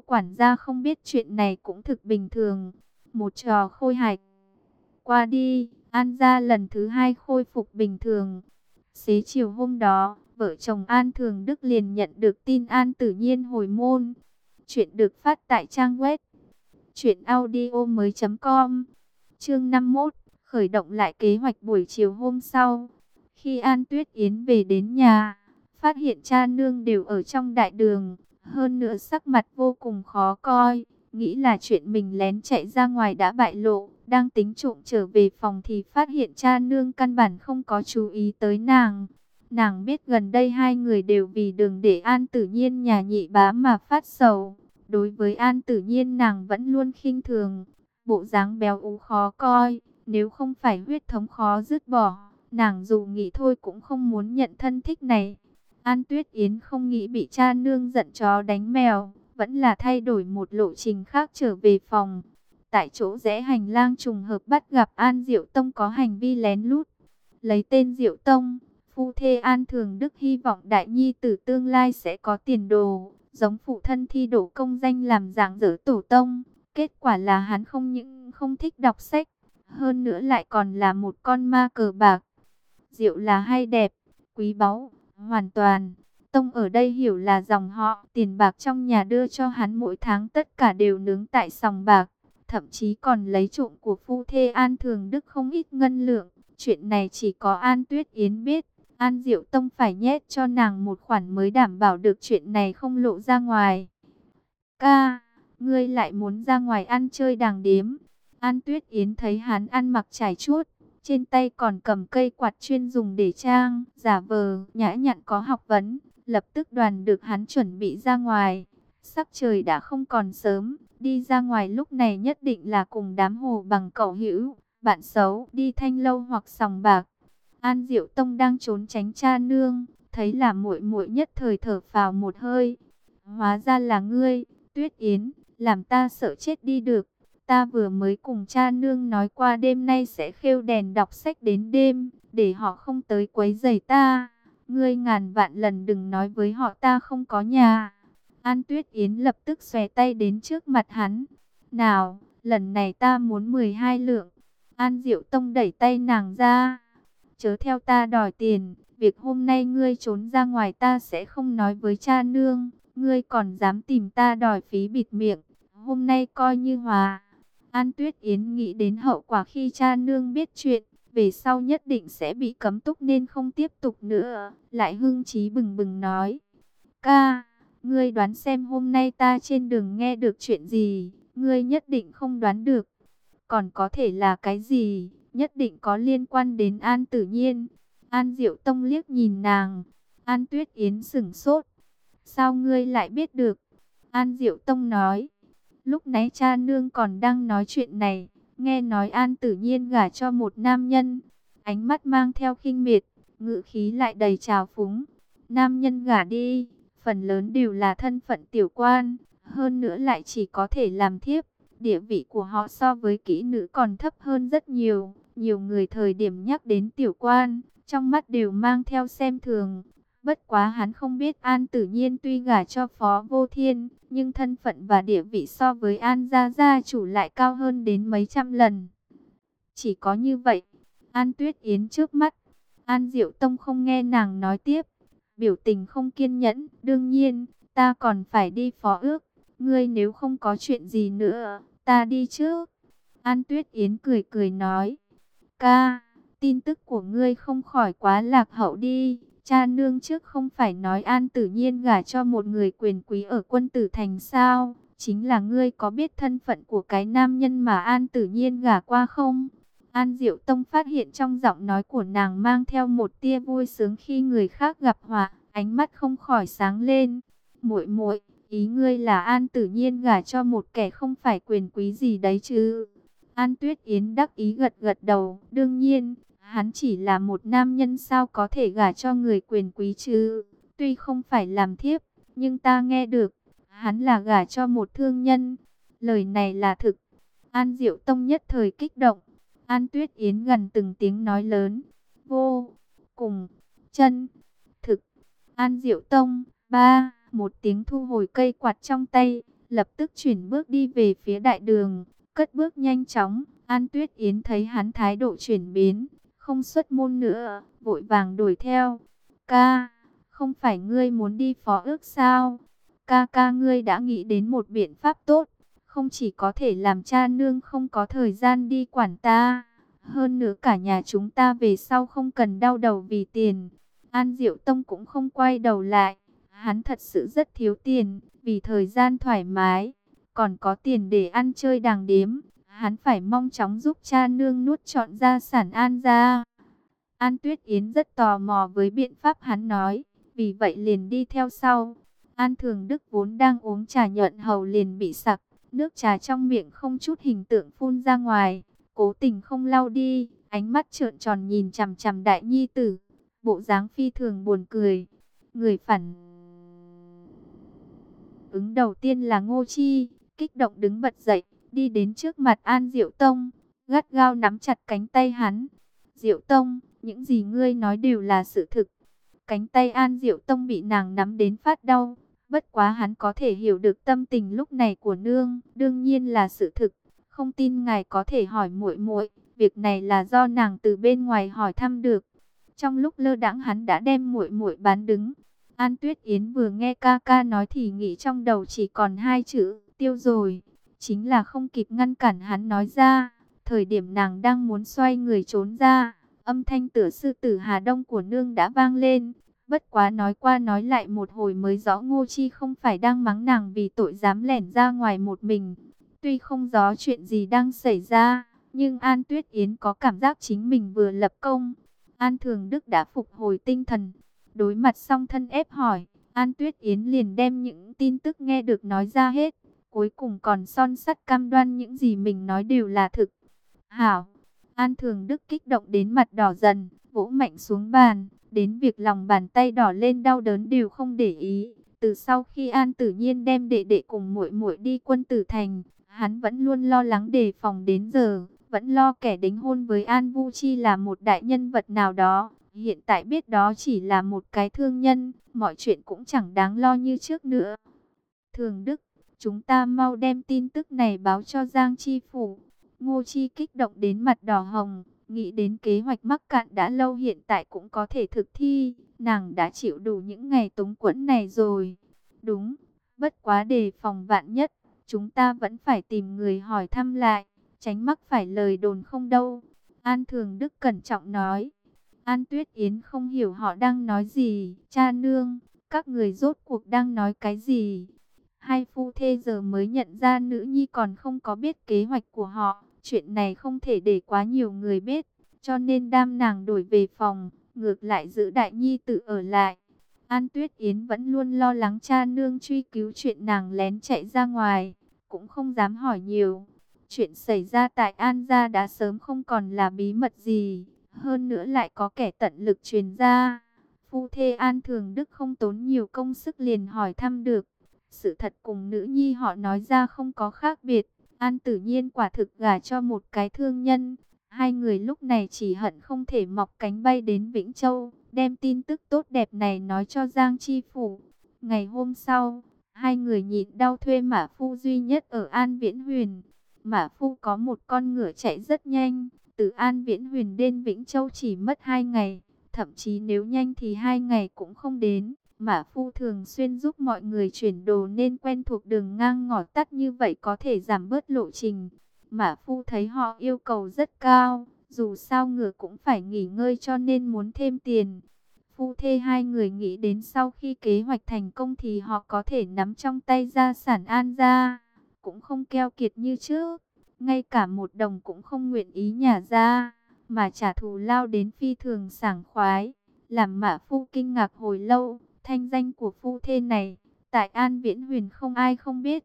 quản gia không biết chuyện này cũng thực bình thường. Một trò khôi hài qua đi, An gia lần thứ hai khôi phục bình thường. Xế chiều hôm đó, vợ chồng An Thường Đức liền nhận được tin An Tử Nhiên hồi môn. Chuyện được phát tại trang web truyệnaudiomoi.com. Chương 51, khởi động lại kế hoạch buổi chiều hôm sau. Khi An Tuyết Yến về đến nhà, phát hiện cha nương đều ở trong đại đường, hơn nữa sắc mặt vô cùng khó coi, nghĩ là chuyện mình lén chạy ra ngoài đã bại lộ, đang tính trộm trở về phòng thì phát hiện cha nương căn bản không có chú ý tới nàng. Nàng biết gần đây hai người đều vì Đường để An Tử Nhiên nhà nhị bá mà phát sầu. Đối với An Tử Nhiên nàng vẫn luôn khinh thường, bộ dáng béo ú khó coi, nếu không phải huyết thống khó dứt bỏ, nàng dù nghĩ thôi cũng không muốn nhận thân thích này. An Tuyết Yến không nghĩ bị cha nương giận chó đánh mèo, vẫn là thay đổi một lộ trình khác trở về phòng. Tại chỗ rẽ hành lang trùng hợp bắt gặp An Diệu Tông có hành vi lén lút. Lấy tên Diệu Tông, phu thê An Thường Đức hy vọng đại nhi tử tương lai sẽ có tiền đồ, giống phụ thân thi đỗ công danh làm dạng dỡ tổ tông. Kết quả là hắn không những không thích đọc sách, hơn nữa lại còn là một con ma cờ bạc. Diệu là hay đẹp, quý báu, hoàn toàn. Tông ở đây hiểu là dòng họ, tiền bạc trong nhà đưa cho hắn mỗi tháng tất cả đều nướng tại sòng bạc. Thậm chí còn lấy trộm của phu thê An Thường Đức không ít ngân lượng. Chuyện này chỉ có An Tuyết Yến biết. An Diệu Tông phải nhét cho nàng một khoản mới đảm bảo được chuyện này không lộ ra ngoài. Ca, ngươi lại muốn ra ngoài ăn chơi đàng điếm. An Tuyết Yến thấy hắn ăn mặc trải chuốt, trên tay còn cầm cây quạt chuyên dùng để trang, giả vờ, nhã nhặn có học vấn, lập tức đoàn được hắn chuẩn bị ra ngoài. Sắc trời đã không còn sớm, đi ra ngoài lúc này nhất định là cùng đám hồ bằng cẩu hữu, bạn xấu, đi thanh lâu hoặc sòng bạc. An Diệu Tông đang trốn tránh cha nương, thấy là muội muội nhất thời thở phào một hơi. Hóa ra là ngươi, Tuyết Yến, làm ta sợ chết đi được. Ta vừa mới cùng cha nương nói qua đêm nay sẽ khêu đèn đọc sách đến đêm, để họ không tới quấy rầy ta. Ngươi ngàn vạn lần đừng nói với họ ta không có nhà. An Tuyết Yến lập tức xòe tay đến trước mặt hắn. Nào, lần này ta muốn 12 lượng. An Diệu Tông đẩy tay nàng ra. Chớ theo ta đòi tiền, việc hôm nay ngươi trốn ra ngoài ta sẽ không nói với cha nương. Ngươi còn dám tìm ta đòi phí bịt miệng, hôm nay coi như hòa. An Tuyết Yến nghĩ đến hậu quả khi cha nương biết chuyện, về sau nhất định sẽ bị cấm túc nên không tiếp tục nữa. Lại hưng trí bừng bừng nói, ca, ngươi đoán xem hôm nay ta trên đường nghe được chuyện gì, ngươi nhất định không đoán được. Còn có thể là cái gì, nhất định có liên quan đến An Tử Nhiên. An Diệu Tông liếc nhìn nàng, An Tuyết Yến sững sốt. Sao ngươi lại biết được? An Diệu Tông nói. Lúc nãy cha nương còn đang nói chuyện này, nghe nói An Tử Nhiên gả cho một nam nhân, ánh mắt mang theo khinh miệt, ngữ khí lại đầy trào phúng. Nam nhân gả đi, phần lớn đều là thân phận tiểu quan, hơn nữa lại chỉ có thể làm thiếp. Địa vị của họ so với kỹ nữ còn thấp hơn rất nhiều. Nhiều người thời điểm nhắc đến tiểu quan, trong mắt đều mang theo xem thường. Bất quá hắn không biết An Tử Nhiên tuy gả cho Phó Vô Thiên, nhưng thân phận và địa vị so với An gia gia chủ lại cao hơn đến mấy trăm lần. Chỉ có như vậy, An Tuyết Yến trước mắt, An Diệu Tông không nghe nàng nói tiếp, biểu tình không kiên nhẫn. Đương nhiên, ta còn phải đi phó ước, ngươi nếu không có chuyện gì nữa, ta đi trước. An Tuyết Yến cười cười nói, ca, tin tức của ngươi không khỏi quá lạc hậu đi. Cha nương trước không phải nói An Tử Nhiên gả cho một người quyền quý ở Quân Tử Thành sao? Chính là ngươi có biết thân phận của cái nam nhân mà An Tử Nhiên gả qua không? An Diệu Tông phát hiện trong giọng nói của nàng mang theo một tia vui sướng khi người khác gặp họa, ánh mắt không khỏi sáng lên. Muội muội, ý ngươi là An Tử Nhiên gả cho một kẻ không phải quyền quý gì đấy chứ? An Tuyết Yến đắc ý gật gật đầu, đương nhiên. Hắn chỉ là một nam nhân sao có thể gả cho người quyền quý chứ? Tuy không phải làm thiếp, nhưng ta nghe được, hắn là gả cho một thương nhân. Lời này là thực. An Diệu Tông nhất thời kích động. An Tuyết Yến gần từng tiếng nói lớn. Vô, cùng, chân, thực. An Diệu Tông, ba, một tiếng thu hồi cây quạt trong tay, lập tức chuyển bước đi về phía đại đường, cất bước nhanh chóng. An Tuyết Yến thấy hắn thái độ chuyển biến, không xuất môn nữa, vội vàng đuổi theo. Ca, không phải ngươi muốn đi phó ước sao? Ca ca ngươi đã nghĩ đến một biện pháp tốt, không chỉ có thể làm cha nương không có thời gian đi quản ta, hơn nữa cả nhà chúng ta về sau không cần đau đầu vì tiền. An Diệu Tông cũng không quay đầu lại, hắn thật sự rất thiếu tiền, vì thời gian thoải mái, còn có tiền để ăn chơi đàng điếm, hắn phải mong chóng giúp cha nương nuốt trọn gia sản An gia. An Tuyết Yến rất tò mò với biện pháp hắn nói, vì vậy liền đi theo sau. An Thường Đức vốn đang uống trà nhuận hầu liền bị sặc, nước trà trong miệng không chút hình tượng phun ra ngoài, cố tình không lau đi, ánh mắt trợn tròn nhìn chằm chằm đại nhi tử, bộ dáng phi thường buồn cười. Người phản ứng đầu tiên là Ngô Chi, kích động đứng bật dậy, đi đến trước mặt An Diệu Tông, gắt gao nắm chặt cánh tay hắn. Diệu Tông, những gì ngươi nói đều là sự thực. Cánh tay An Diệu Tông bị nàng nắm đến phát đau, bất quá hắn có thể hiểu được tâm tình lúc này của nương, đương nhiên là sự thực. Không tin ngài có thể hỏi muội muội, việc này là do nàng từ bên ngoài hỏi thăm được. Trong lúc lơ đãng hắn đã đem muội muội bán đứng. An Tuyết Yến vừa nghe ca ca nói thì nghĩ trong đầu chỉ còn hai chữ, tiêu rồi. Chính là không kịp ngăn cản hắn nói ra. Thời điểm nàng đang muốn xoay người trốn ra, âm thanh tựa sư tử Hà Đông của nương đã vang lên. Bất quá nói qua nói lại một hồi mới rõ Ngô Chi không phải đang mắng nàng vì tội dám lẻn ra ngoài một mình. Tuy không rõ chuyện gì đang xảy ra, nhưng An Tuyết Yến có cảm giác chính mình vừa lập công. An Thường Đức đã phục hồi tinh thần. Đối mặt song thân ép hỏi, An Tuyết Yến liền đem những tin tức nghe được nói ra hết. Cuối cùng còn son sắt cam đoan những gì mình nói đều là thực. Hảo, An Thường Đức kích động đến mặt đỏ dần, vỗ mạnh xuống bàn. Đến việc lòng bàn tay đỏ lên đau đớn đều không để ý. Từ sau khi An Tử Nhiên đem đệ đệ cùng muội muội đi Quân Tử Thành, hắn vẫn luôn lo lắng đề phòng đến giờ. Vẫn lo kẻ đính hôn với An Vu Chi là một đại nhân vật nào đó. Hiện tại biết đó chỉ là một cái thương nhân, mọi chuyện cũng chẳng đáng lo như trước nữa. Thường Đức, chúng ta mau đem tin tức này báo cho Giang Chi Phủ. Ngô Chi kích động đến mặt đỏ hồng, nghĩ đến kế hoạch mắc cạn đã lâu hiện tại cũng có thể thực thi. Nàng đã chịu đủ những ngày túng quẫn này rồi. Đúng, bất quá đề phòng vạn nhất, chúng ta vẫn phải tìm người hỏi thăm lại, tránh mắc phải lời đồn không đâu. An Thường Đức cẩn trọng nói. An Tuyết Yến không hiểu họ đang nói gì. Cha nương, các người rốt cuộc đang nói cái gì? Hai phu thê giờ mới nhận ra nữ nhi còn không có biết kế hoạch của họ. Chuyện này không thể để quá nhiều người biết, cho nên đam nàng đổi về phòng, ngược lại giữ đại nhi tự ở lại. An Tuyết Yến vẫn luôn lo lắng cha nương truy cứu chuyện nàng lén chạy ra ngoài, cũng không dám hỏi nhiều. Chuyện xảy ra tại An gia đã sớm không còn là bí mật gì, hơn nữa lại có kẻ tận lực truyền ra. Phu thê An Thường Đức không tốn nhiều công sức liền hỏi thăm được. Sự thật cùng nữ nhi họ nói ra không có khác biệt. An Tử Nhiên quả thực gả cho một cái thương nhân. Hai người lúc này chỉ hận không thể mọc cánh bay đến Vĩnh Châu, đem tin tức tốt đẹp này nói cho Giang Chi Phủ. Ngày hôm sau, hai người nhịn đau thuê Mã Phu duy nhất ở An Viễn Huyền. Mã Phu có một con ngựa chạy rất nhanh, từ An Viễn Huyền đến Vĩnh Châu chỉ mất 2 ngày, thậm chí nếu nhanh thì 2 ngày cũng không đến. Mã Phu thường xuyên giúp mọi người chuyển đồ nên quen thuộc đường ngang ngõ tắt như vậy có thể giảm bớt lộ trình. Mã Phu thấy họ yêu cầu rất cao, dù sao ngựa cũng phải nghỉ ngơi cho nên muốn thêm tiền. Phu thê hai người nghĩ đến sau khi kế hoạch thành công thì họ có thể nắm trong tay gia sản An gia, cũng không keo kiệt như trước, ngay cả một đồng cũng không nguyện ý nhả ra, mà trả thù lao đến phi thường sảng khoái, làm Mã Phu kinh ngạc hồi lâu. Thanh danh của phu thê này, tại An Viễn Huyền không ai không biết.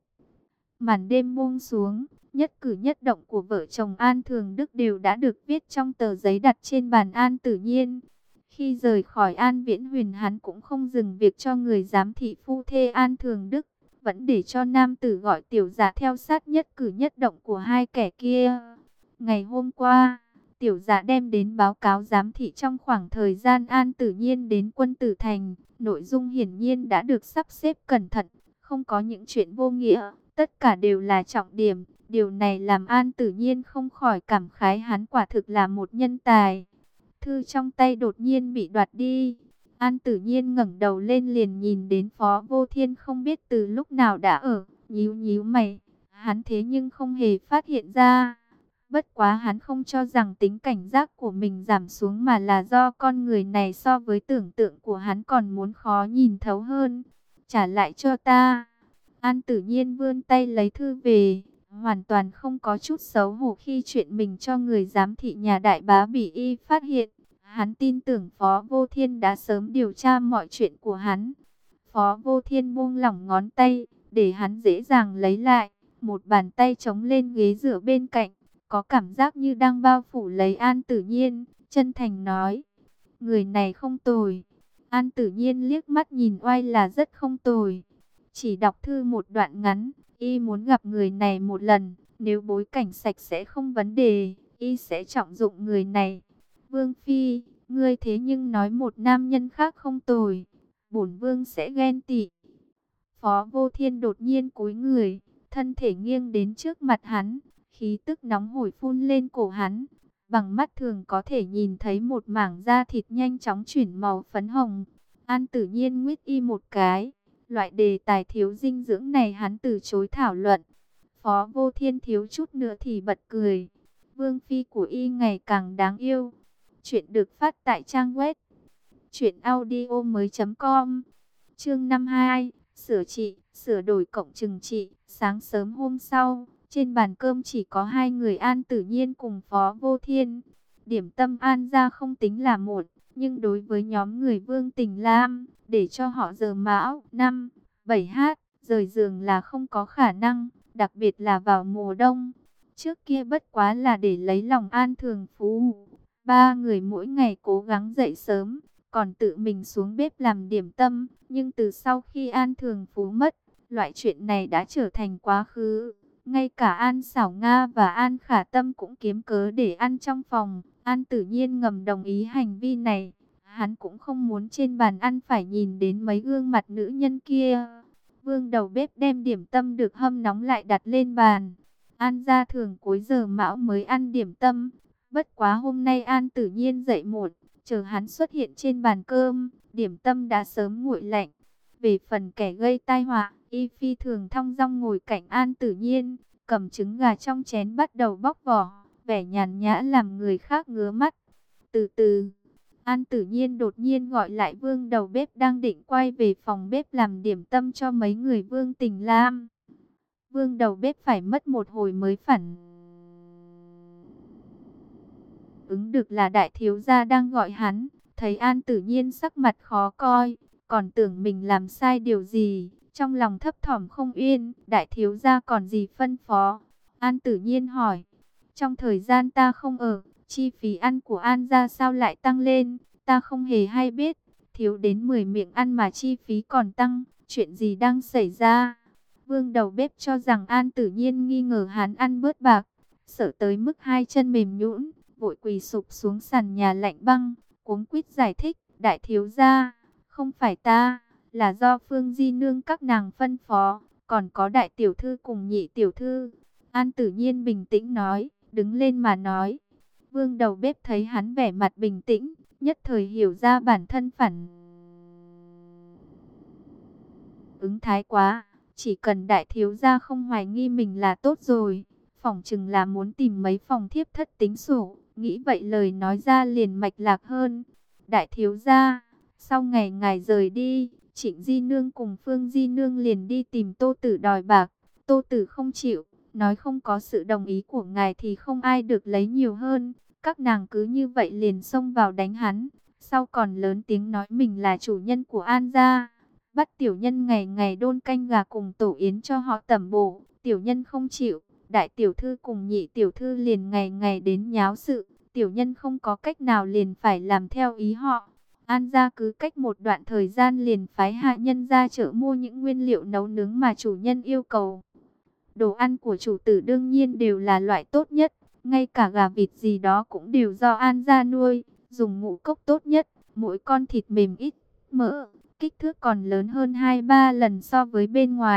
Màn đêm buông xuống, nhất cử nhất động của vợ chồng An Thường Đức đều đã được viết trong tờ giấy đặt trên bàn An Tử Nhiên. Khi rời khỏi An Viễn Huyền hắn cũng không dừng việc cho người giám thị phu thê An Thường Đức, vẫn để cho nam tử gọi tiểu dạ theo sát nhất cử nhất động của hai kẻ kia. Ngày hôm qua, tiểu dạ đem đến báo cáo giám thị trong khoảng thời gian An Tử Nhiên đến Quân Tử Thành. Nội dung hiển nhiên đã được sắp xếp cẩn thận, không có những chuyện vô nghĩa. Tất cả đều là trọng điểm. Điều này làm An Tử Nhiên không khỏi cảm khái hắn quả thực là một nhân tài. Thư trong tay đột nhiên bị đoạt đi. An Tử Nhiên ngẩng đầu lên liền nhìn đến Phó Vô Thiên không biết từ lúc nào đã ở, nhíu nhíu mày. Hắn thế nhưng không hề phát hiện ra. Bất quá hắn không cho rằng tính cảnh giác của mình giảm xuống mà là do con người này so với tưởng tượng của hắn còn muốn khó nhìn thấu hơn. Trả lại cho ta. An Tử Nhiên vươn tay lấy thư về, hoàn toàn không có chút xấu hổ khi chuyện mình cho người giám thị nhà đại bá bị y phát hiện. Hắn tin tưởng Phó Vô Thiên đã sớm điều tra mọi chuyện của hắn. Phó Vô Thiên buông lỏng ngón tay, để hắn dễ dàng lấy lại. Một bàn tay chống lên ghế dựa bên cạnh, có cảm giác như đang bao phủ lấy An Tử Nhiên, chân thành nói. Người này không tồi. An Tử Nhiên liếc mắt nhìn oai là rất không tồi. Chỉ đọc thư một đoạn ngắn, y muốn gặp người này một lần. Nếu bối cảnh sạch sẽ không vấn đề, y sẽ trọng dụng người này. Vương Phi, ngươi thế nhưng nói một nam nhân khác không tồi, bổn vương sẽ ghen tị. Phó Vô Thiên đột nhiên cúi người, thân thể nghiêng đến trước mặt hắn, khí tức nóng hổi phun lên cổ hắn. Bằng mắt thường có thể nhìn thấy một mảng da thịt nhanh chóng chuyển màu phấn hồng. An Tử Nhiên nguyết y một cái. Loại đề tài thiếu dinh dưỡng này hắn từ chối thảo luận. Phó Vô Thiên thiếu chút nữa thì bật cười. Vương Phi của y ngày càng đáng yêu. Chuyện được phát tại trang web truyệnaudiomoi.com. Chương 52, sửa trị, sửa đổi cộng trừng trị. Sáng sớm hôm sau, trên bàn cơm chỉ có hai người An Tử Nhiên cùng Phó Vô Thiên. Điểm tâm An gia không tính là một, nhưng đối với nhóm người Vương Tình Lam, để cho họ giờ mão 5, 7h rời giường là không có khả năng, đặc biệt là vào mùa đông. Trước kia bất quá là để lấy lòng An Thường Phú. Ba người mỗi ngày cố gắng dậy sớm, còn tự mình xuống bếp làm điểm tâm. Nhưng từ sau khi An Thường Phú mất, loại chuyện này đã trở thành quá khứ. Ngay cả An Xảo Nga và An Khả Tâm cũng kiếm cớ để ăn trong phòng. An Tử Nhiên ngầm đồng ý hành vi này. Hắn cũng không muốn trên bàn ăn phải nhìn đến mấy gương mặt nữ nhân kia. Vương đầu bếp đem điểm tâm được hâm nóng lại đặt lên bàn. An gia thường cuối giờ mão mới ăn điểm tâm. Bất quá hôm nay An Tử Nhiên dậy muộn, chờ hắn xuất hiện trên bàn cơm, điểm tâm đã sớm nguội lạnh. Về phần kẻ gây tai họa, y phi thường thong dong ngồi cạnh An Tử Nhiên, cầm trứng gà trong chén bắt đầu bóc vỏ, vẻ nhàn nhã làm người khác ngứa mắt. Từ từ, An Tử Nhiên đột nhiên gọi lại Vương đầu bếp đang định quay về phòng bếp làm điểm tâm cho mấy người Vương Tình Lam. Vương đầu bếp phải mất một hồi mới phản ứng được là đại thiếu gia đang gọi hắn. Thấy An Tử Nhiên sắc mặt khó coi, còn tưởng mình làm sai điều gì, trong lòng thấp thỏm không yên. Đại thiếu gia còn gì phân phó? An Tử Nhiên hỏi. Trong thời gian ta không ở, chi phí ăn của An gia sao lại tăng lên? Ta không hề hay biết. Thiếu đến 10 miệng ăn mà chi phí còn tăng. Chuyện gì đang xảy ra? Vương đầu bếp cho rằng An Tử Nhiên nghi ngờ hắn ăn bớt bạc, sợ tới mức hai chân mềm nhũn, vội quỳ sụp xuống sàn nhà lạnh băng, cuống quýt giải thích. Đại thiếu gia, không phải ta, là do Phương Di Nương các nàng phân phó, còn có đại tiểu thư cùng nhị tiểu thư. An Tử Nhiên bình tĩnh nói, đứng lên mà nói. Vương đầu bếp thấy hắn vẻ mặt bình tĩnh, nhất thời hiểu ra bản thân phản ứng thái quá. Chỉ cần đại thiếu gia không hoài nghi mình là tốt rồi. Phỏng chừng là muốn tìm mấy phòng thiếp thất tính sổ. Nghĩ vậy lời nói ra liền mạch lạc hơn. Đại thiếu gia, sau ngày ngài rời đi, Trịnh Di Nương cùng Phương Di Nương liền đi tìm Tô Tử đòi bạc. Tô Tử không chịu, nói không có sự đồng ý của ngài thì không ai được lấy nhiều hơn. Các nàng cứ như vậy liền xông vào đánh hắn. Sau còn lớn tiếng nói mình là chủ nhân của An gia. Bắt tiểu nhân ngày ngày đôn canh gà cùng tổ yến cho họ tẩm bổ. Tiểu nhân không chịu, đại tiểu thư cùng nhị tiểu thư liền ngày ngày đến nháo sự. Tiểu nhân không có cách nào liền phải làm theo ý họ. An gia cứ cách một đoạn thời gian liền phái hạ nhân ra chợ mua những nguyên liệu nấu nướng mà chủ nhân yêu cầu. Đồ ăn của chủ tử đương nhiên đều là loại tốt nhất. Ngay cả gà vịt gì đó cũng đều do An gia nuôi. Dùng ngũ cốc tốt nhất, mỗi con thịt mềm ít mỡ, kích thước còn lớn hơn 2-3 lần so với bên ngoài.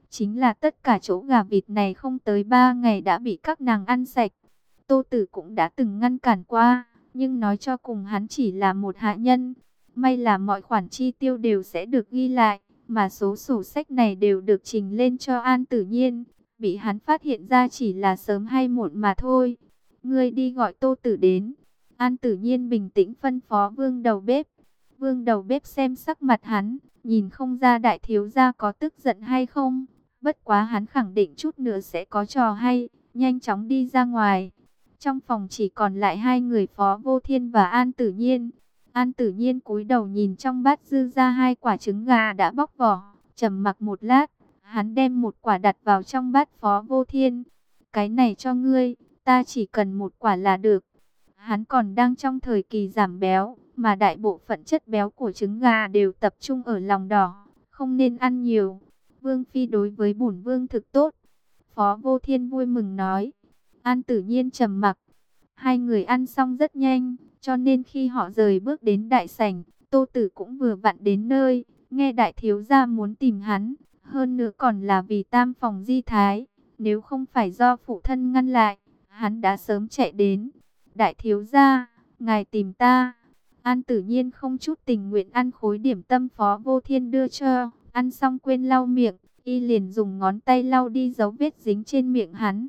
Chính là tất cả chỗ gà vịt này không tới 3 ngày đã bị các nàng ăn sạch. Tô Tử cũng đã từng ngăn cản qua, nhưng nói cho cùng hắn chỉ là một hạ nhân. May là mọi khoản chi tiêu đều sẽ được ghi lại, mà số sổ sách này đều được trình lên cho An Tử Nhiên. Bị hắn phát hiện ra chỉ là sớm hay muộn mà thôi. Ngươi đi gọi Tô Tử đến. An Tử Nhiên bình tĩnh phân phó Vương đầu bếp. Vương đầu bếp xem sắc mặt hắn, nhìn không ra đại thiếu gia có tức giận hay không. Bất quá hắn khẳng định chút nữa sẽ có trò hay, nhanh chóng đi ra ngoài. Trong phòng chỉ còn lại hai người Phó Vô Thiên và An Tử Nhiên. An Tử Nhiên cúi đầu nhìn trong bát dư ra hai quả trứng gà đã bóc vỏ, trầm mặc một lát, hắn đem một quả đặt vào trong bát Phó Vô Thiên. Cái này cho ngươi, ta chỉ cần một quả là được. Hắn còn đang trong thời kỳ giảm béo, mà đại bộ phận chất béo của trứng gà đều tập trung ở lòng đỏ, không nên ăn nhiều. Vương phi đối với bổn vương thực tốt. Phó Vô Thiên vui mừng nói. An Tử Nhiên trầm mặc. Hai người ăn xong rất nhanh, cho nên khi họ rời bước đến đại sảnh, Tô Tử cũng vừa vặn đến nơi, nghe đại thiếu gia muốn tìm hắn, hơn nữa còn là vì tam phòng di thái, nếu không phải do phụ thân ngăn lại, hắn đã sớm chạy đến. Đại thiếu gia, ngài tìm ta. An Tử Nhiên không chút tình nguyện ăn khối điểm tâm Phó Vô Thiên đưa cho, ăn xong quên lau miệng, y liền dùng ngón tay lau đi dấu vết dính trên miệng hắn.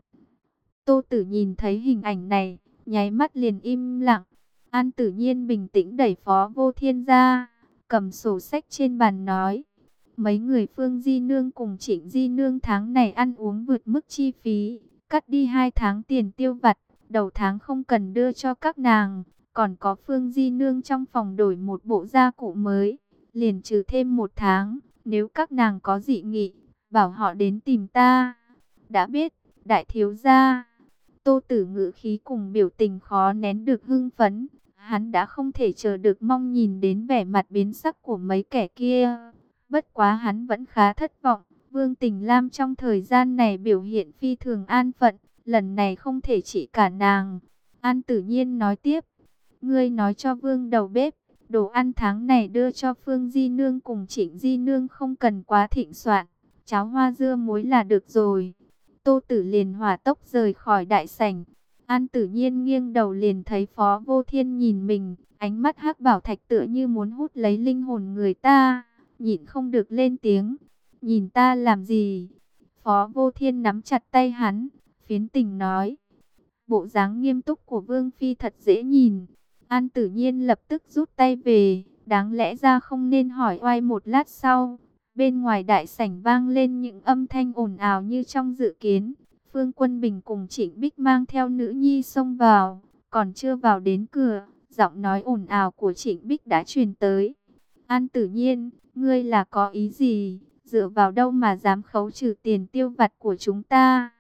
Tô Tử nhìn thấy hình ảnh này, nháy mắt liền im lặng. An Tử Nhiên bình tĩnh đẩy Phó Vô Thiên ra, cầm sổ sách trên bàn nói: mấy người Phương Di Nương cùng Trịnh Di Nương tháng này ăn uống vượt mức chi phí, cắt đi 2 tháng tiền tiêu vặt, đầu tháng không cần đưa cho các nàng. Còn có Phương Di Nương trong phòng đổi một bộ gia cụ mới, liền trừ thêm 1 tháng. Nếu các nàng có dị nghị, bảo họ đến tìm ta. Đã biết, đại thiếu gia. Tô Tử ngữ khí cùng biểu tình khó nén được hưng phấn. Hắn đã không thể chờ được mong nhìn đến vẻ mặt biến sắc của mấy kẻ kia. Bất quá hắn vẫn khá thất vọng. Vương Tình Lam trong thời gian này biểu hiện phi thường an phận. Lần này không thể chỉ cả nàng. An Tử Nhiên nói tiếp. Ngươi nói cho Vương đầu bếp, đồ ăn tháng này đưa cho Phương Di Nương cùng Trịnh Di Nương không cần quá thịnh soạn. Cháo hoa dưa muối là được rồi. Tô Tử liền hỏa tốc rời khỏi đại sảnh. An Tử Nhiên nghiêng đầu liền thấy Phó Vô Thiên nhìn mình, ánh mắt hắc bảo thạch tựa như muốn hút lấy linh hồn người ta, nhịn không được lên tiếng. Nhìn ta làm gì? Phó Vô Thiên nắm chặt tay hắn, phiến tình nói. Bộ dáng nghiêm túc của Vương Phi thật dễ nhìn. An Tử Nhiên lập tức rút tay về, đáng lẽ ra không nên hỏi oai. Một lát sau, bên ngoài đại sảnh vang lên những âm thanh ồn ào như trong dự kiến. Phương Quân Bình cùng Trịnh Bích mang theo nữ nhi xông vào, còn chưa vào đến cửa, giọng nói ồn ào của Trịnh Bích đã truyền tới. An Tử Nhiên, ngươi là có ý gì? Dựa vào đâu mà dám khấu trừ tiền tiêu vặt của chúng ta?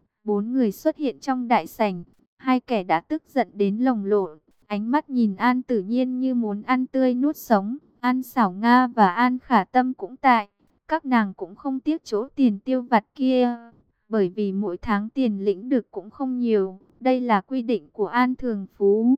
4 người xuất hiện trong đại sảnh, hai kẻ đã tức giận đến lồng lộn. Ánh mắt nhìn An Tử Nhiên như muốn ăn tươi nuốt sống. An Xảo Nga và An Khả Tâm cũng tại. Các nàng cũng không tiếc chỗ tiền tiêu vặt kia. Bởi vì mỗi tháng tiền lĩnh được cũng không nhiều. Đây là quy định của An Thường Phú.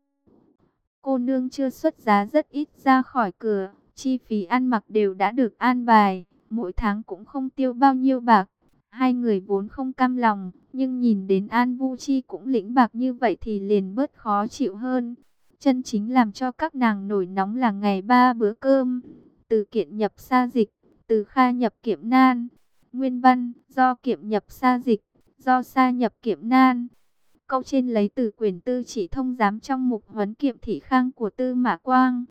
Cô nương chưa xuất giá rất ít ra khỏi cửa. Chi phí ăn mặc đều đã được an bài. Mỗi tháng cũng không tiêu bao nhiêu bạc. Hai người vốn không cam lòng. Nhưng nhìn đến An Vu Chi cũng lĩnh bạc như vậy thì liền bớt khó chịu hơn. Chân chính làm cho các nàng nổi nóng là ngày 3 bữa cơm. Từ kiện nhập sa dịch, từ kha nhập kiệm nan. Nguyên văn, do kiệm nhập sa dịch, do sa nhập kiệm nan. Câu trên lấy từ quyển Tư Chỉ Thông Giám trong mục Huấn Kiệm Thị Khang của Tư Mã Quang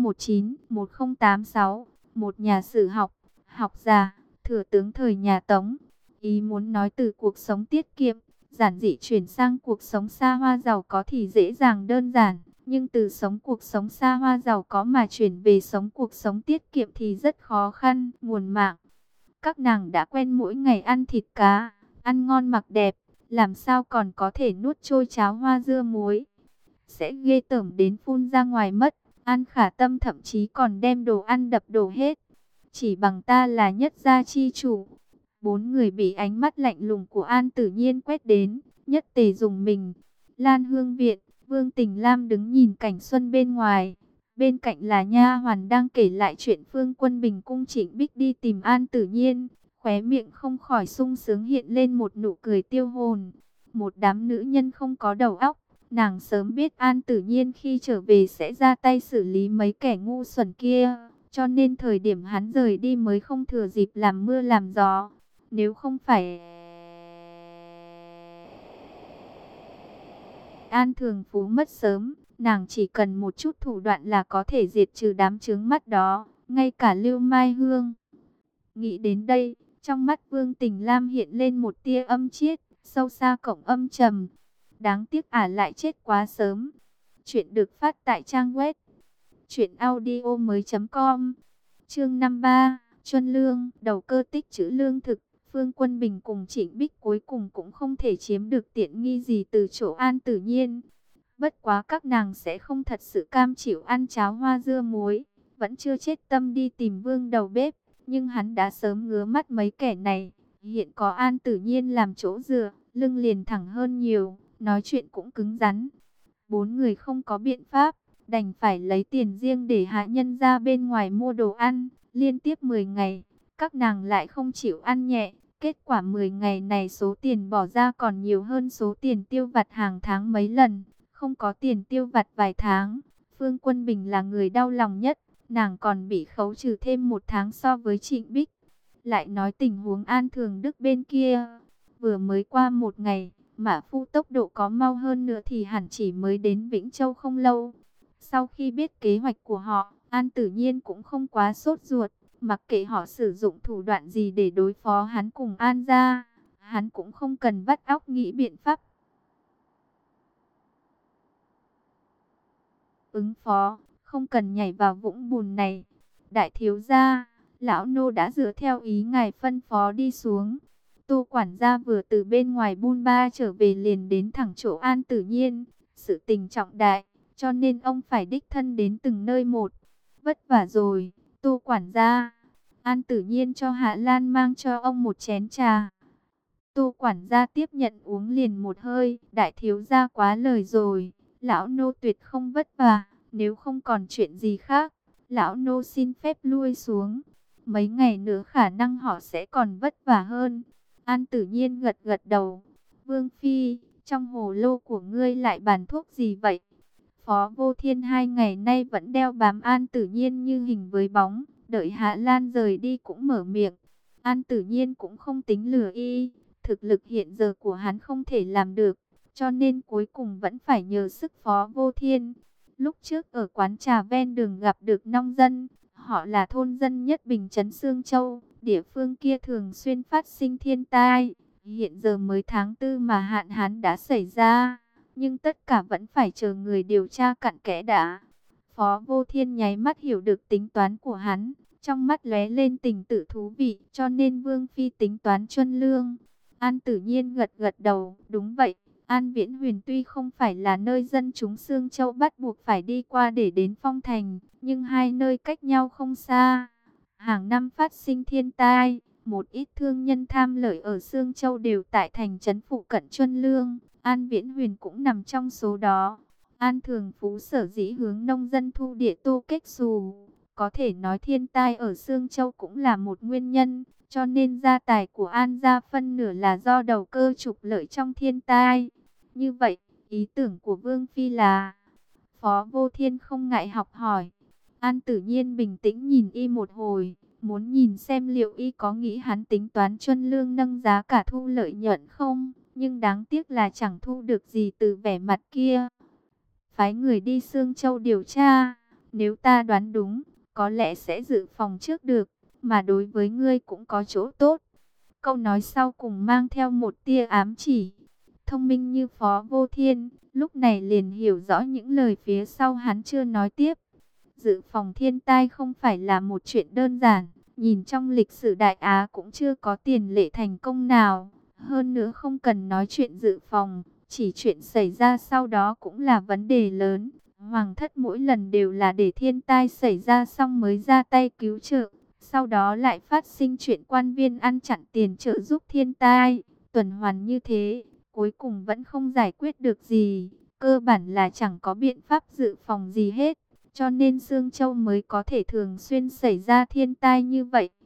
1019-1086, một nhà sử học, học giả, thừa tướng thời nhà Tống. Ý muốn nói từ cuộc sống tiết kiệm, giản dị chuyển sang cuộc sống xa hoa giàu có thì dễ dàng đơn giản. Nhưng từ sống cuộc sống xa hoa giàu có mà chuyển về sống cuộc sống tiết kiệm thì rất khó khăn, nguồn mạng. Các nàng đã quen mỗi ngày ăn thịt cá, ăn ngon mặc đẹp, làm sao còn có thể nuốt trôi cháo hoa dưa muối. Sẽ ghê tởm đến phun ra ngoài mất. An Khả Tâm thậm chí còn đem đồ ăn đập đổ hết. Chỉ bằng ta là nhất gia chi chủ. 4 người bị ánh mắt lạnh lùng của An Tử Nhiên quét đến, nhất tề dùng mình. Lan Hương Viện, Vương Tình Lam đứng nhìn cảnh xuân bên ngoài. Bên cạnh là nha hoàn đang kể lại chuyện Phương Quân Bình cung Trịnh Bích đi tìm An Tử Nhiên. khóe miệng không khỏi sung sướng hiện lên một nụ cười tiêu hồn. Một đám nữ nhân không có đầu óc, nàng sớm biết An Tử Nhiên khi trở về sẽ ra tay xử lý mấy kẻ ngu xuẩn kia, cho nên thời điểm hắn rời đi mới không thừa dịp làm mưa làm gió. Nếu không phải An Thường Phú mất sớm, nàng chỉ cần một chút thủ đoạn là có thể diệt trừ đám chướng mắt đó, ngay cả Lưu Mai Hương. Nghĩ đến đây, trong mắt Vương Tình Lam hiện lên một tia âm chiết, sâu xa cộng âm trầm. Đáng tiếc ả lại chết quá sớm. Chuyện được phát tại trang web truyệnaudiomoi.com. Chương 53, Chuân Lương, đầu cơ tích trữ lương thực. Phương Quân Bình cùng Trịnh Bích cuối cùng cũng không thể chiếm được tiện nghi gì từ chỗ An Tử Nhiên. Bất quá các nàng sẽ không thật sự cam chịu ăn cháo hoa dưa muối, vẫn chưa chết tâm đi tìm Vương đầu bếp, nhưng hắn đã sớm ngứa mắt mấy kẻ này. Hiện có An Tử Nhiên làm chỗ dựa, lưng liền thẳng hơn nhiều, nói chuyện cũng cứng rắn. Bốn người không có biện pháp, đành phải lấy tiền riêng để hạ nhân ra bên ngoài mua đồ ăn. Liên tiếp 10 ngày, các nàng lại không chịu ăn nhẹ. Kết quả 10 ngày này số tiền bỏ ra còn nhiều hơn số tiền tiêu vặt hàng tháng mấy lần. Không có tiền tiêu vặt vài tháng, Phương Quân Bình là người đau lòng nhất. Nàng còn bị khấu trừ thêm 1 tháng so với Trịnh Bích. Lại nói tình huống An Thường Đức bên kia, vừa mới qua 1 ngày, Mã Phu tốc độ có mau hơn nữa thì hẳn chỉ mới đến Vĩnh Châu không lâu. Sau khi biết kế hoạch của họ, An Tử Nhiên cũng không quá sốt ruột, mặc kệ họ sử dụng thủ đoạn gì để đối phó hắn cùng An gia, hắn cũng không cần vắt óc nghĩ biện pháp ứng phó, không cần nhảy vào vũng bùn này. Đại thiếu gia, lão nô đã dựa theo ý ngài phân phó đi xuống. Tô quản gia vừa từ bên ngoài Bun Ba trở về liền đến thẳng chỗ An Tử Nhiên. Sự tình trọng đại, cho nên ông phải đích thân đến từng nơi một. Vất vả rồi, Tô quản gia. An Tử Nhiên cho Hạ Lan mang cho ông một chén trà. Tô quản gia tiếp nhận uống liền một hơi. Đại thiếu gia quá lời rồi, lão nô tuyệt không vất vả. Nếu không còn chuyện gì khác, lão nô xin phép lui xuống. Mấy ngày nữa khả năng họ sẽ còn vất vả hơn. An Tử Nhiên gật gật đầu. Vương Phi, trong hồ lô của ngươi lại bàn thuốc gì vậy? Phó Vô Thiên 2 ngày nay vẫn đeo bám An Tử Nhiên như hình với bóng. Đợi Hạ Lan rời đi cũng mở miệng. An Tử Nhiên cũng không tính lừa y. Thực lực hiện giờ của hắn không thể làm được, cho nên cuối cùng vẫn phải nhờ sức Phó Vô Thiên. Lúc trước ở quán trà ven đường gặp được nông dân, họ là thôn dân nhất Bình Trấn Sương Châu, địa phương kia thường xuyên phát sinh thiên tai. Hiện giờ mới tháng 4 mà hạn hán đã xảy ra, nhưng tất cả vẫn phải chờ người điều tra cặn kẽ đã. Phó Vô Thiên nháy mắt hiểu được tính toán của hắn, trong mắt lóe lên tình tự thú vị, cho nên Vương Phi tính toán Chuân Lương. An Tử Nhiên gật gật đầu, đúng vậy. An Viễn Huyền tuy không phải là nơi dân chúng Sương Châu bắt buộc phải đi qua để đến Phong Thành, nhưng hai nơi cách nhau không xa. Hàng năm phát sinh thiên tai, một ít thương nhân tham lợi ở Sương Châu đều tại thành trấn phụ cận Chuân Lương. An Viễn Huyền cũng nằm trong số đó. An Thường Phú sở dĩ hướng nông dân thu địa tô kết xù. Có thể nói thiên tai ở Sương Châu cũng là một nguyên nhân. Cho nên gia tài của An gia phân nửa là do đầu cơ trục lợi trong thiên tai. Như vậy, ý tưởng của Vương Phi là... Phó Vô Thiên không ngại học hỏi. An Tử Nhiên bình tĩnh nhìn y một hồi, muốn nhìn xem liệu y có nghĩ hắn tính toán Chuân Lương nâng giá cả thu lợi nhuận không. Nhưng đáng tiếc là chẳng thu được gì từ vẻ mặt kia. Phái người đi Sương Châu điều tra, nếu ta đoán đúng, có lẽ sẽ dự phòng trước được, mà đối với ngươi cũng có chỗ tốt. Câu nói sau cùng mang theo một tia ám chỉ. Thông minh như Phó Vô Thiên, lúc này liền hiểu rõ những lời phía sau hắn chưa nói tiếp. Dự phòng thiên tai không phải là một chuyện đơn giản, nhìn trong lịch sử Đại Á cũng chưa có tiền lệ thành công nào. Hơn nữa không cần nói chuyện dự phòng, chỉ chuyện xảy ra sau đó cũng là vấn đề lớn. Hoàng thất mỗi lần đều là để thiên tai xảy ra xong mới ra tay cứu trợ. Sau đó lại phát sinh chuyện quan viên ăn chặn tiền trợ giúp thiên tai. Tuần hoàn như thế, cuối cùng vẫn không giải quyết được gì. Cơ bản là chẳng có biện pháp dự phòng gì hết. Cho nên Sương Châu mới có thể thường xuyên xảy ra thiên tai như vậy.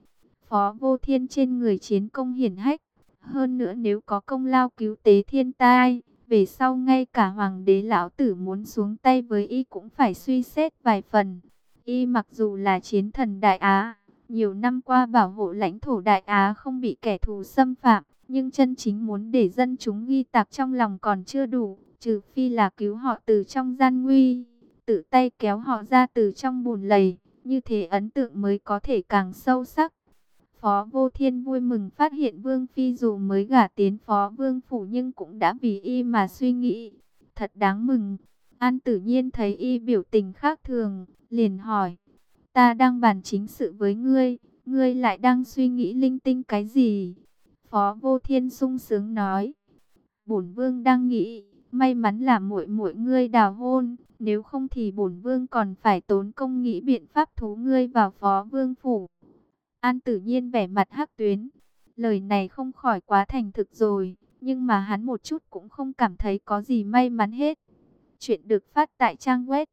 Phó Vô Thiên trên người chiến công hiển hách. Hơn nữa nếu có công lao cứu tế thiên tai, về sau ngay cả hoàng đế lão tử muốn xuống tay với y cũng phải suy xét vài phần. Y mặc dù là chiến thần Đại Á, nhiều năm qua bảo hộ lãnh thổ Đại Á không bị kẻ thù xâm phạm, nhưng chân chính muốn để dân chúng ghi tạc trong lòng còn chưa đủ, trừ phi là cứu họ từ trong gian nguy, tự tay kéo họ ra từ trong bùn lầy, như thế ấn tượng mới có thể càng sâu sắc. Phó Vô Thiên vui mừng phát hiện Vương Phi dù mới gả tiến Phó Vương Phủ nhưng cũng đã vì y mà suy nghĩ. Thật đáng mừng. An Tử Nhiên thấy y biểu tình khác thường, liền hỏi. Ta đang bàn chính sự với ngươi, ngươi lại đang suy nghĩ linh tinh cái gì? Phó Vô Thiên sung sướng nói. Bổn Vương đang nghĩ, may mắn là muội muội ngươi đào hôn, nếu không thì bổn Vương còn phải tốn công nghĩ biện pháp thú ngươi vào Phó Vương Phủ. An Tử Nhiên vẻ mặt hắc tuyến. Lời này không khỏi quá thành thực rồi, nhưng mà hắn một chút cũng không cảm thấy có gì may mắn hết. Chuyện được phát tại trang web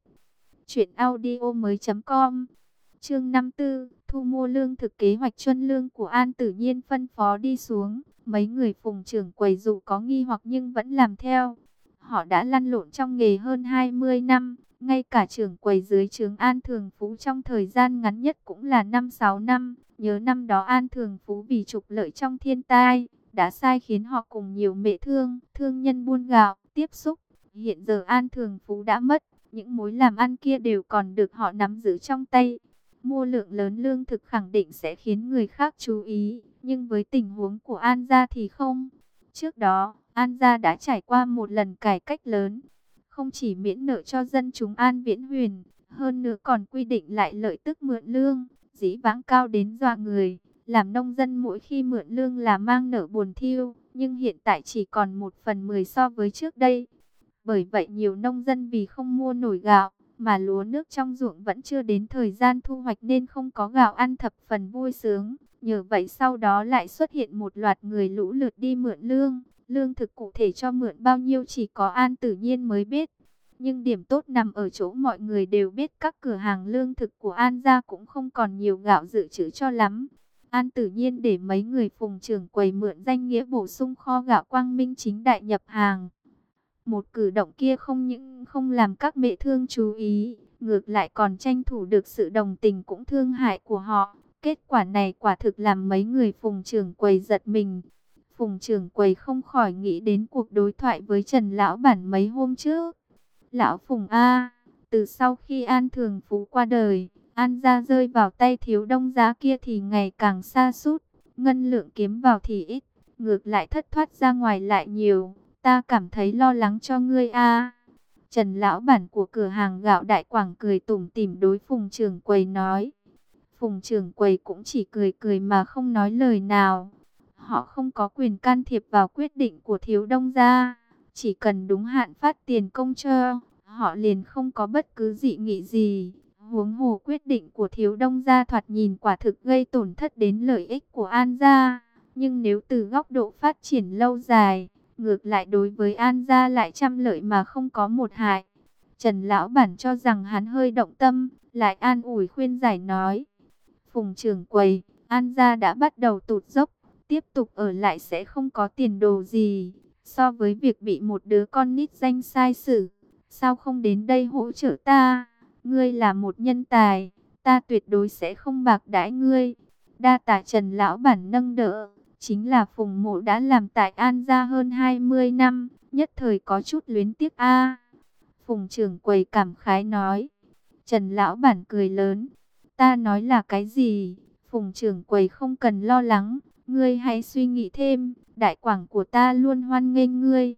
truyệnaudiomoi.com. Chương 54, thu mua lương thực. Kế hoạch chuân lương của An Tử Nhiên phân phó đi xuống, mấy người phùng trưởng quầy dù có nghi hoặc nhưng vẫn làm theo. Họ đã lăn lộn trong nghề hơn 20 năm, ngay cả trưởng quầy dưới trướng An Thường Phú trong thời gian ngắn nhất cũng là 5-6 năm. Nhớ năm đó An Thường Phú vì trục lợi trong thiên tai, đã sai khiến họ cùng nhiều mệ thương, thương nhân buôn gạo, tiếp xúc. Hiện giờ An Thường Phú đã mất, những mối làm ăn kia đều còn được họ nắm giữ trong tay. Mua lượng lớn lương thực khẳng định sẽ khiến người khác chú ý, nhưng với tình huống của An gia thì không. Trước đó, An gia đã trải qua một lần cải cách lớn, không chỉ miễn nợ cho dân chúng An Viễn Huyền, hơn nữa còn quy định lại lợi tức mượn lương, dĩ vãng cao đến dọa người. Làm nông dân mỗi khi mượn lương là mang nợ buồn thiêu, nhưng hiện tại chỉ còn 1/10 so với trước đây. Bởi vậy nhiều nông dân vì không mua nổi gạo, mà lúa nước trong ruộng vẫn chưa đến thời gian thu hoạch nên không có gạo ăn thập phần vui sướng. Nhờ vậy sau đó lại xuất hiện một loạt người lũ lượt đi mượn lương. Lương thực cụ thể cho mượn bao nhiêu chỉ có An Tử Nhiên mới biết. Nhưng điểm tốt nằm ở chỗ mọi người đều biết các cửa hàng lương thực của An gia cũng không còn nhiều gạo dự trữ cho lắm. An Tử Nhiên để mấy người phùng trưởng quầy mượn danh nghĩa bổ sung kho gạo quang minh chính đại nhập hàng. Một cử động kia không những không làm các mệ thương chú ý, ngược lại còn tranh thủ được sự đồng tình cũng thương hại của họ. Kết quả này quả thực làm mấy người phùng trưởng quầy giật mình. Phùng trưởng quầy không khỏi nghĩ đến cuộc đối thoại với Trần Lão Bản mấy hôm trước. Lão Phùng A, từ sau khi An Thường Phú qua đời, An gia rơi vào tay Thiếu Đông Giá kia thì ngày càng sa sút, ngân lượng kiếm vào thì ít, ngược lại thất thoát ra ngoài lại nhiều. Ta cảm thấy lo lắng cho ngươi a. Trần Lão Bản của cửa hàng gạo Đại Quảng cười tủm tỉm đối Phùng trưởng quầy nói. Phùng trưởng quầy cũng chỉ cười cười mà không nói lời nào. Họ không có quyền can thiệp vào quyết định của Thiếu Đông gia, chỉ cần đúng hạn phát tiền công cho, họ liền không có bất cứ dị nghị gì. Huống hồ quyết định của Thiếu Đông gia thoạt nhìn quả thực gây tổn thất đến lợi ích của An gia, nhưng nếu từ góc độ phát triển lâu dài, ngược lại đối với An gia lại trăm lợi mà không có một hại. Trần Lão Bản cho rằng hắn hơi động tâm, lại an ủi khuyên giải nói. Phùng trưởng quầy, An gia đã bắt đầu tụt dốc, tiếp tục ở lại sẽ không có tiền đồ gì. So với việc bị một đứa con nít danh sai xử, sao không đến đây hỗ trợ ta? Ngươi là một nhân tài, ta tuyệt đối sẽ không bạc đãi ngươi. Đa tạ Trần Lão Bản nâng đỡ. Chính là Phùng Mộ đã làm tại An gia hơn 20 năm, nhất thời có chút luyến tiếc a. Phùng trưởng quầy cảm khái nói. Trần Lão Bản cười lớn. Ta nói là cái gì? Phùng trưởng quầy không cần lo lắng, ngươi hãy suy nghĩ thêm, Đại Quảng của ta luôn hoan nghênh ngươi.